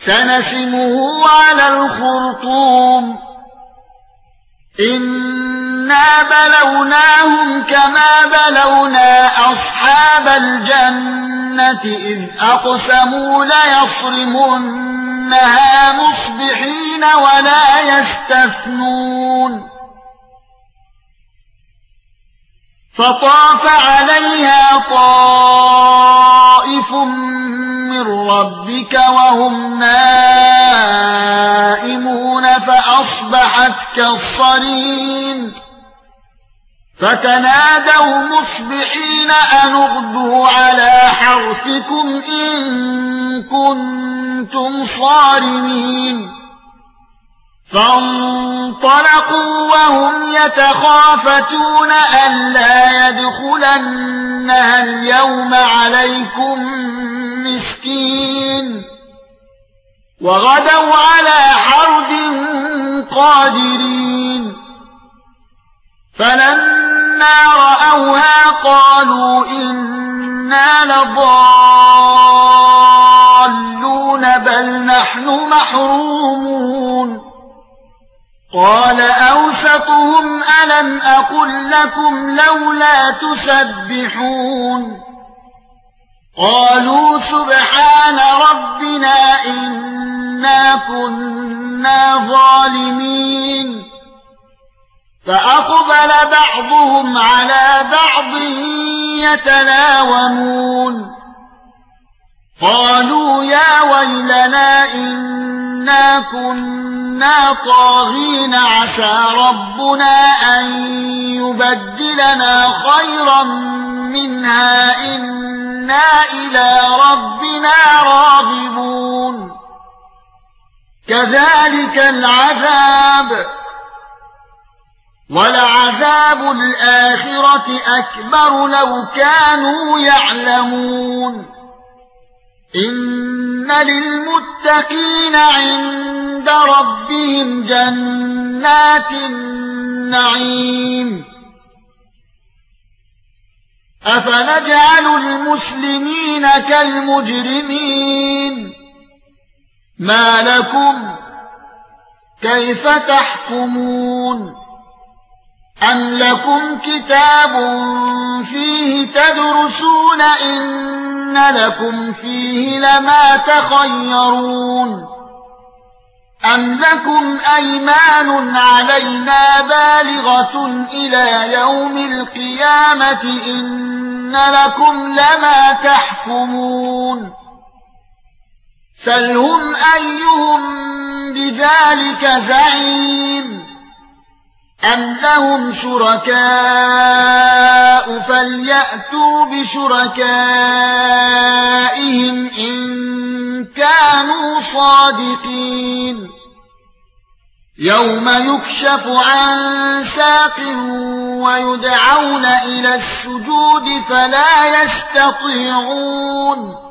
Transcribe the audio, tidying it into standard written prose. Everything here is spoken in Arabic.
سنسمه على الخرطوم إنا بلوناهم كما بلونا أصحاب الجنة إذ أقسموا ليصرمنها مصبحين ولا يستثنون فطاف عليها طائف من ربك وهم نائمون فأصبحت كالصريم فتنادوا مصبحين أن اغدوا على حرثكم إن كنتم صارمين فانطلقوا وهم يتخافتون ألا يدخلنها اليوم عليكم مسكين وغدوا على حرد قادرين فلما رأوها قالوا إنا لضالون بل نحن محرومون قال أوسطهم ألم أقل لكم لولا تسبحون قالوا سبحان ربنا إنا كنا ظالمين فأقبل بعضهم على بعض يتلاومون قالوا يا ويلنا إنا كنا طاغين عسى ربنا أن يبدلنا خيرا منها إنا إلى ربنا راغبون كذلك العذاب ولعذاب الآخرة أكبر لو كانوا يعلمون إن للمتقين عند ربهم جنات النعيم أفنجعل المسلمين كالمجرمين ما لكم كيف تحكمون أم لكم كتاب فيه تدرسون إن لكم فيه لما تخيرون أم لكم أيمان علينا بالغة إلى يوم القيامة إن لكم لما تحكمون سلهم أيهم بذلك زعيم أم لهم شركاء فليأتوا بشركائهم إن كانوا صادقين يوم يكشف عن ساق ويدعون إلى السجود فلا يستطيعون